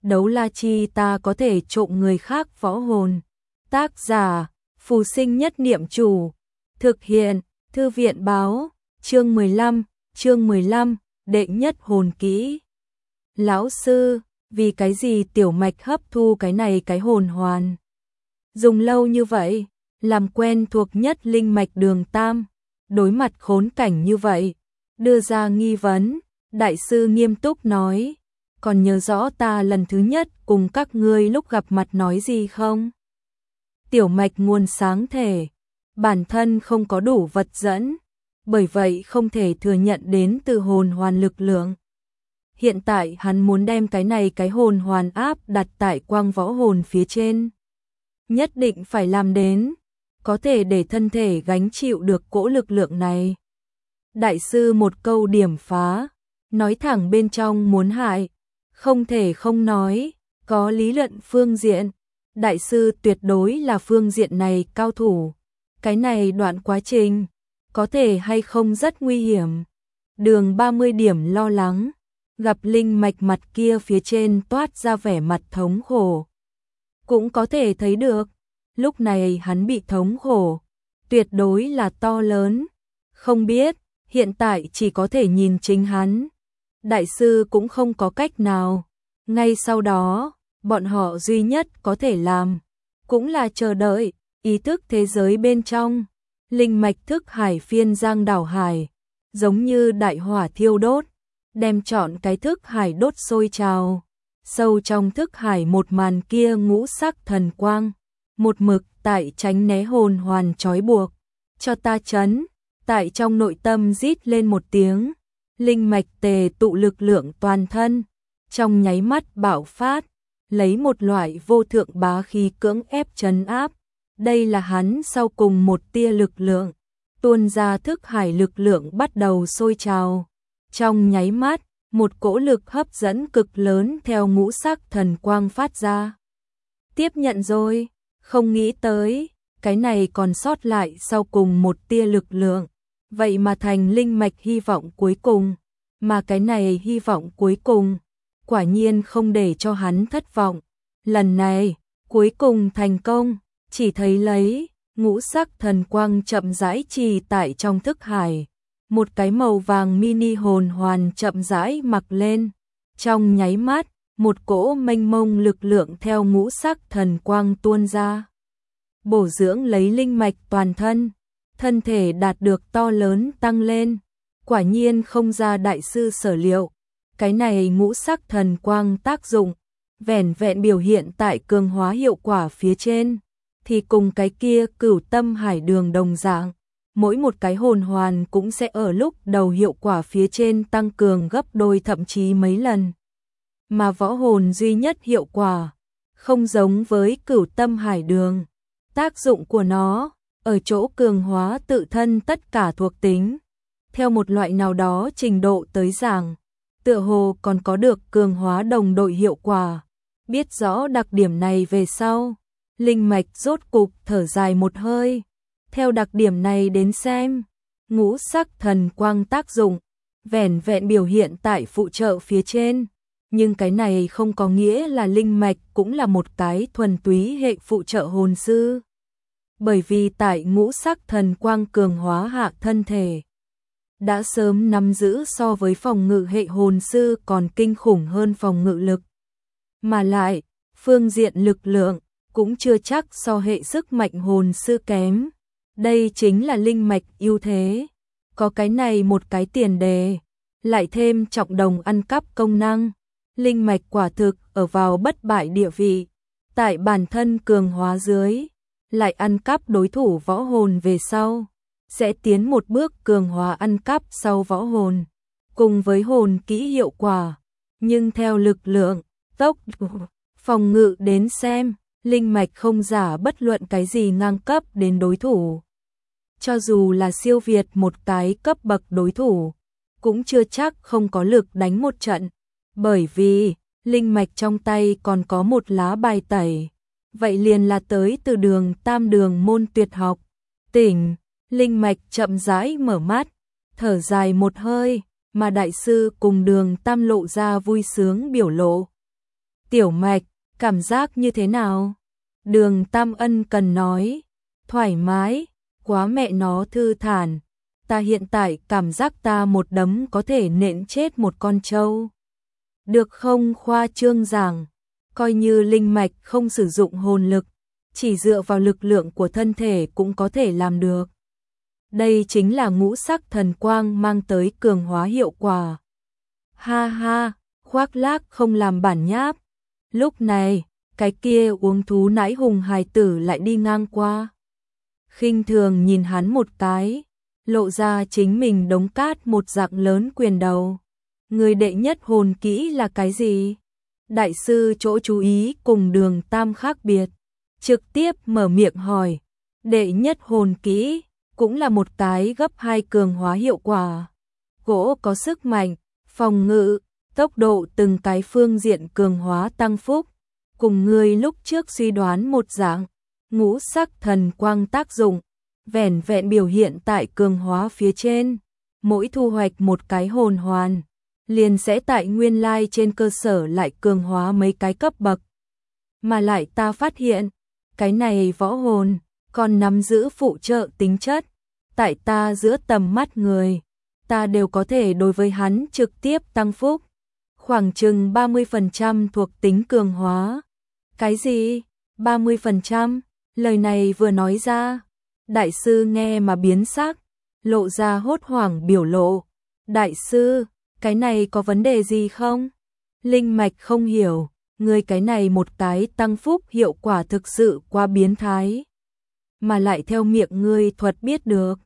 đấu la chi ta có thể trộm người khác võ hồn. Tác giả, Phù Sinh Nhất Niệm Chủ. Thực hiện, Thư viện báo, chương 15, đệ nhất hồn kỹ. Lão sư, vì cái gì Tiểu Mạch hấp thu cái này cái hồn hoàn? Dùng lâu như vậy, làm quen thuộc nhất linh mạch đường tam, đối mặt khốn cảnh như vậy, đưa ra nghi vấn, đại sư nghiêm túc nói, còn nhớ rõ ta lần thứ nhất cùng các ngươi lúc gặp mặt nói gì không? Tiểu Mạch nguồn sáng thể, bản thân không có đủ vật dẫn, bởi vậy không thể thừa nhận đến từ hồn hoàn lực lượng. Hiện tại hắn muốn đem cái này cái hồn hoàn áp đặt tại quang võ hồn phía trên. Nhất định phải làm đến, có thể để thân thể gánh chịu được cỗ lực lượng này. Đại sư một câu điểm phá, nói thẳng bên trong muốn hại, không thể không nói, có lý luận phương diện. Đại sư tuyệt đối là phương diện này cao thủ. Cái này đoạn quá trình, có thể hay không rất nguy hiểm. Đường 30 điểm lo lắng, gặp linh mạch mặt kia phía trên toát ra vẻ mặt thống khổ. Cũng có thể thấy được, lúc này hắn bị thống khổ, tuyệt đối là to lớn. Không biết, hiện tại chỉ có thể nhìn chính hắn. Đại sư cũng không có cách nào. Ngay sau đó, bọn họ duy nhất có thể làm, cũng là chờ đợi, ý thức thế giới bên trong. Linh mạch thức hải phiên giang đảo hải, giống như đại hỏa thiêu đốt, đem trọn cái thức hải đốt sôi trào. Sâu trong thức hải một màn kia ngũ sắc thần quang, một mực tại tránh né hồn hoàn trói buộc. Cho ta chấn, tại trong nội tâm rít lên một tiếng, linh mạch tề tụ lực lượng toàn thân, trong nháy mắt bạo phát, lấy một loại vô thượng bá khí cưỡng ép trấn áp. Đây là hắn sau cùng một tia lực lượng, tuôn ra thức hải lực lượng bắt đầu sôi trào. Trong nháy mắt, một cỗ lực hấp dẫn cực lớn theo ngũ sắc thần quang phát ra. Tiếp nhận rồi, không nghĩ tới, cái này còn sót lại sau cùng một tia lực lượng, vậy mà thành linh mạch hy vọng cuối cùng, mà cái này hy vọng cuối cùng, quả nhiên không để cho hắn thất vọng. Lần này, cuối cùng thành công, chỉ thấy lấy, ngũ sắc thần quang chậm rãi trì tại trong thức hải. Một cái màu vàng mini hồn hoàn chậm rãi mặc lên. Trong nháy mắt, một cỗ mênh mông lực lượng theo ngũ sắc thần quang tuôn ra. Bổ dưỡng lấy linh mạch toàn thân, thân thể đạt được to lớn tăng lên. Quả nhiên không ra đại sư sở liệu. Cái này ngũ sắc thần quang tác dụng, vẻn vẹn biểu hiện tại cường hóa hiệu quả phía trên, thì cùng cái kia Cửu Tâm Hải Đường đồng dạng. Mỗi một cái hồn hoàn cũng sẽ ở lúc đầu hiệu quả phía trên tăng cường gấp đôi thậm chí mấy lần. Mà võ hồn duy nhất hiệu quả, không giống với Cửu Tâm Hải Đường. Tác dụng của nó, ở chỗ cường hóa tự thân tất cả thuộc tính. Theo một loại nào đó trình độ tới giảng, tựa hồ còn có được cường hóa đồng đội hiệu quả. Biết rõ đặc điểm này về sau, linh mạch rốt cục thở dài một hơi. Theo đặc điểm này đến xem, ngũ sắc thần quang tác dụng, vẻn vẹn biểu hiện tại phụ trợ phía trên. Nhưng cái này không có nghĩa là linh mạch cũng là một cái thuần túy hệ phụ trợ hồn sư. Bởi vì tại ngũ sắc thần quang cường hóa hạ thân thể, đã sớm nắm giữ so với phòng ngự hệ hồn sư còn kinh khủng hơn phòng ngự lực. Mà lại, phương diện lực lượng, cũng chưa chắc so hệ sức mạnh hồn sư kém. Đây chính là linh mạch ưu thế. Có cái này một cái tiền đề, lại thêm trọng đồng ăn cắp công năng. Linh mạch quả thực ở vào bất bại địa vị. Tại bản thân cường hóa dưới, lại ăn cắp đối thủ võ hồn về sau, sẽ tiến một bước cường hóa ăn cắp sau võ hồn, cùng với hồn kỹ hiệu quả. Nhưng theo lực lượng, tốc độ, phòng ngự đến xem, linh mạch không giả bất luận cái gì ngang cấp đến đối thủ. Cho dù là siêu việt một cái cấp bậc đối thủ, cũng chưa chắc không có lực đánh một trận. Bởi vì, linh mạch trong tay còn có một lá bài tẩy. Vậy liền là tới từ đường tam đường môn tuyệt học. Tỉnh, linh mạch chậm rãi mở mắt, thở dài một hơi, mà đại sư cùng đường tam lộ ra vui sướng biểu lộ. Tiểu Mạch, cảm giác như thế nào? Đường Tam ân cần nói. Thoải mái, quá mẹ nó thư thản. Ta hiện tại cảm giác ta một đấm có thể nện chết một con trâu. Được không khoa trương giảng, coi như linh mạch không sử dụng hồn lực, chỉ dựa vào lực lượng của thân thể cũng có thể làm được. Đây chính là ngũ sắc thần quang mang tới cường hóa hiệu quả. Ha ha, khoác lác không làm bản nháp. Lúc này, cái kia uống thú nãi hùng hài tử lại đi ngang qua. Khinh thường nhìn hắn một cái, lộ ra chính mình đống cát một dạng lớn quyền đầu. Người đệ nhất hồn kỹ là cái gì? Đại sư chỗ chú ý cùng Đường Tam khác biệt, trực tiếp mở miệng hỏi. Đệ nhất hồn kỹ cũng là một cái gấp 2 cường hóa hiệu quả. Gỗ có sức mạnh, phòng ngự, tốc độ từng cái phương diện cường hóa tăng phúc. Cùng người lúc trước suy đoán một dạng, ngũ sắc thần quang tác dụng, vẻn vẹn biểu hiện tại cường hóa phía trên. Mỗi thu hoạch một cái hồn hoàn, liền sẽ tại nguyên lai trên cơ sở lại cường hóa mấy cái cấp bậc. Mà lại ta phát hiện, cái này võ hồn, còn nắm giữ phụ trợ tính chất. Tại ta giữa tầm mắt người, ta đều có thể đối với hắn trực tiếp tăng phúc. Khoảng chừng 30% thuộc tính cường hóa. Cái gì? 30%? Lời này vừa nói ra, đại sư nghe mà biến sắc, lộ ra hốt hoảng biểu lộ. Đại sư, cái này có vấn đề gì không? Linh mạch không hiểu, người cái này một cái tăng phúc hiệu quả thực sự quá biến thái. Mà lại theo miệng ngươi thuật biết được,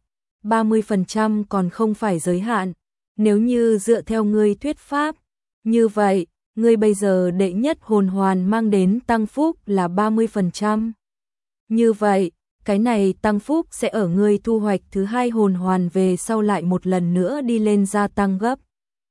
30% còn không phải giới hạn. Nếu như dựa theo ngươi thuyết pháp, như vậy, ngươi bây giờ đệ nhất hồn hoàn mang đến tăng phúc là 30%. Như vậy, cái này tăng phúc sẽ ở ngươi thu hoạch thứ 2 hồn hoàn về sau lại một lần nữa đi lên gia tăng gấp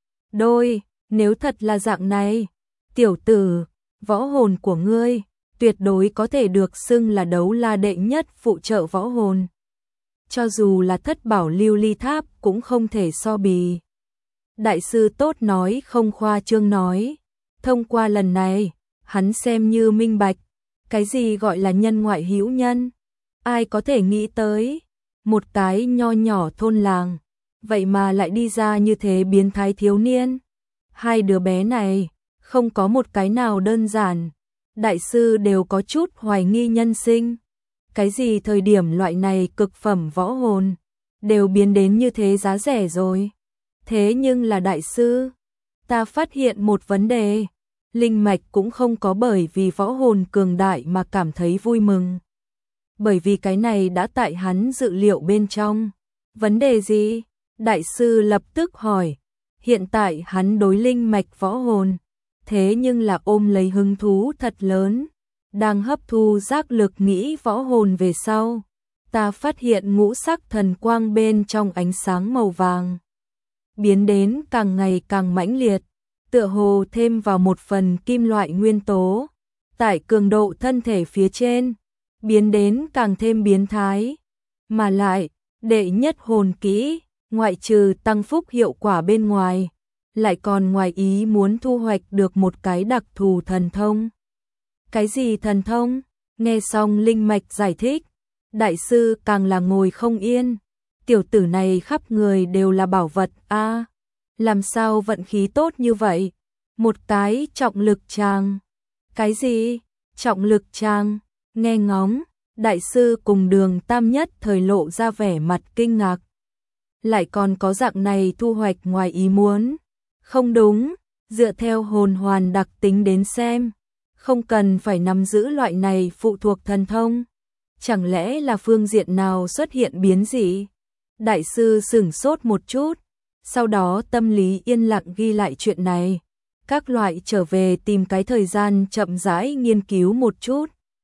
đôi. Nếu thật là dạng này, tiểu tử, võ hồn của ngươi tuyệt đối có thể được xưng là đấu la đệ nhất phụ trợ võ hồn. Cho dù là thất bảo lưu ly tháp cũng không thể so bì. Đại sư tốt nói không khoa trương nói. Thông qua lần này, hắn xem như minh bạch. Cái gì gọi là nhân ngoại hữu nhân? Ai có thể nghĩ tới? Một cái nho nhỏ thôn làng, vậy mà lại đi ra như thế biến thái thiếu niên. Hai đứa bé này, không có một cái nào đơn giản. Đại sư đều có chút hoài nghi nhân sinh. Cái gì thời điểm loại này cực phẩm võ hồn đều biến đến như thế giá rẻ rồi. Thế nhưng là đại sư, ta phát hiện một vấn đề. Linh mạch cũng không có bởi vì võ hồn cường đại mà cảm thấy vui mừng. Bởi vì cái này đã tại hắn dự liệu bên trong. Vấn đề gì? Đại sư lập tức hỏi. Hiện tại hắn đối linh mạch võ hồn, thế nhưng là ôm lấy hứng thú thật lớn. Đang hấp thu giác lực nghĩ võ hồn về sau, ta phát hiện ngũ sắc thần quang bên trong ánh sáng màu vàng biến đến càng ngày càng mãnh liệt, tựa hồ thêm vào một phần kim loại nguyên tố, tại cường độ thân thể phía trên, biến đến càng thêm biến thái. Mà lại, đệ nhất hồn kỹ, ngoại trừ tăng phúc hiệu quả bên ngoài, lại còn ngoài ý muốn thu hoạch được một cái đặc thù thần thông. Cái gì thần thông? Nghe xong linh mạch giải thích, đại sư càng là ngồi không yên. Tiểu tử này khắp người đều là bảo vật a, làm sao vận khí tốt như vậy? Một cái trọng lực tràng. Cái gì? Trọng lực tràng? Nghe ngóng, đại sư cùng Đường Tam nhất thời lộ ra vẻ mặt kinh ngạc. Lại còn có dạng này thu hoạch ngoài ý muốn. Không đúng, dựa theo hồn hoàn đặc tính đến xem, không cần phải nắm giữ loại này phụ thuộc thần thông. Chẳng lẽ là phương diện nào xuất hiện biến dị? Đại sư sửng sốt một chút, sau đó tâm lý yên lặng ghi lại chuyện này. Các loại trở về tìm cái thời gian chậm rãi nghiên cứu một chút.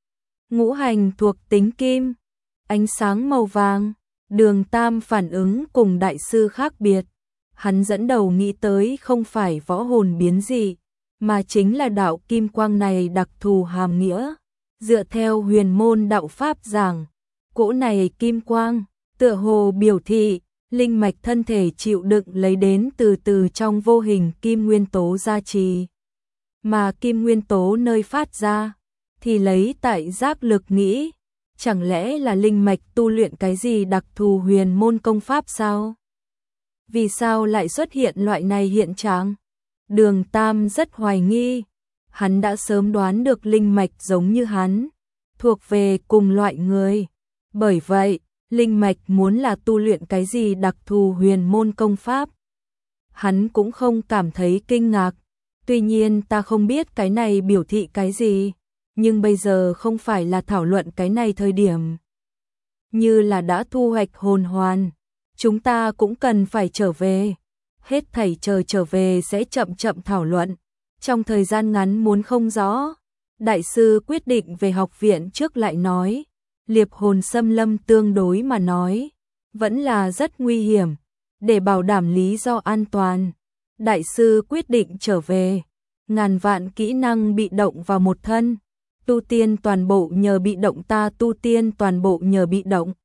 Ngũ hành thuộc tính kim, ánh sáng màu vàng. Đường Tam phản ứng cùng đại sư khác biệt. Hắn dẫn đầu nghĩ tới không phải võ hồn biến dị, mà chính là đạo kim quang này đặc thù hàm nghĩa. Dựa theo huyền môn đạo pháp giảng, cỗ này kim quang, tựa hồ biểu thị, linh mạch thân thể chịu đựng lấy đến từ trong vô hình kim nguyên tố gia trì. mà kim nguyên tố nơi phát ra thì lấy tại giác lực nghĩ, chẳng lẽ là linh mạch tu luyện cái gì đặc thù huyền môn công pháp sao? Vì sao lại xuất hiện loại này hiện trạng? Đường Tam rất hoài nghi, hắn đã sớm đoán được linh mạch giống như hắn, thuộc về cùng loại người. Bởi vậy, linh mạch muốn là tu luyện cái gì đặc thù huyền môn công pháp. Hắn cũng không cảm thấy kinh ngạc, tuy nhiên ta không biết cái này biểu thị cái gì, nhưng bây giờ không phải là thảo luận cái này thời điểm. Như là đã thu hoạch hồn hoàn, chúng ta cũng cần phải trở về. Hết thảy trở về sẽ chậm chậm thảo luận. Trong thời gian ngắn muốn không rõ, đại sư quyết định về học viện trước lại nói. Liệp hồn xâm lâm tương đối mà nói, vẫn là rất nguy hiểm. Để bảo đảm lý do an toàn, đại sư quyết định trở về. Ngàn vạn kỹ năng bị động vào một thân, tu tiên toàn bộ nhờ bị động, ta tu tiên toàn bộ nhờ bị động.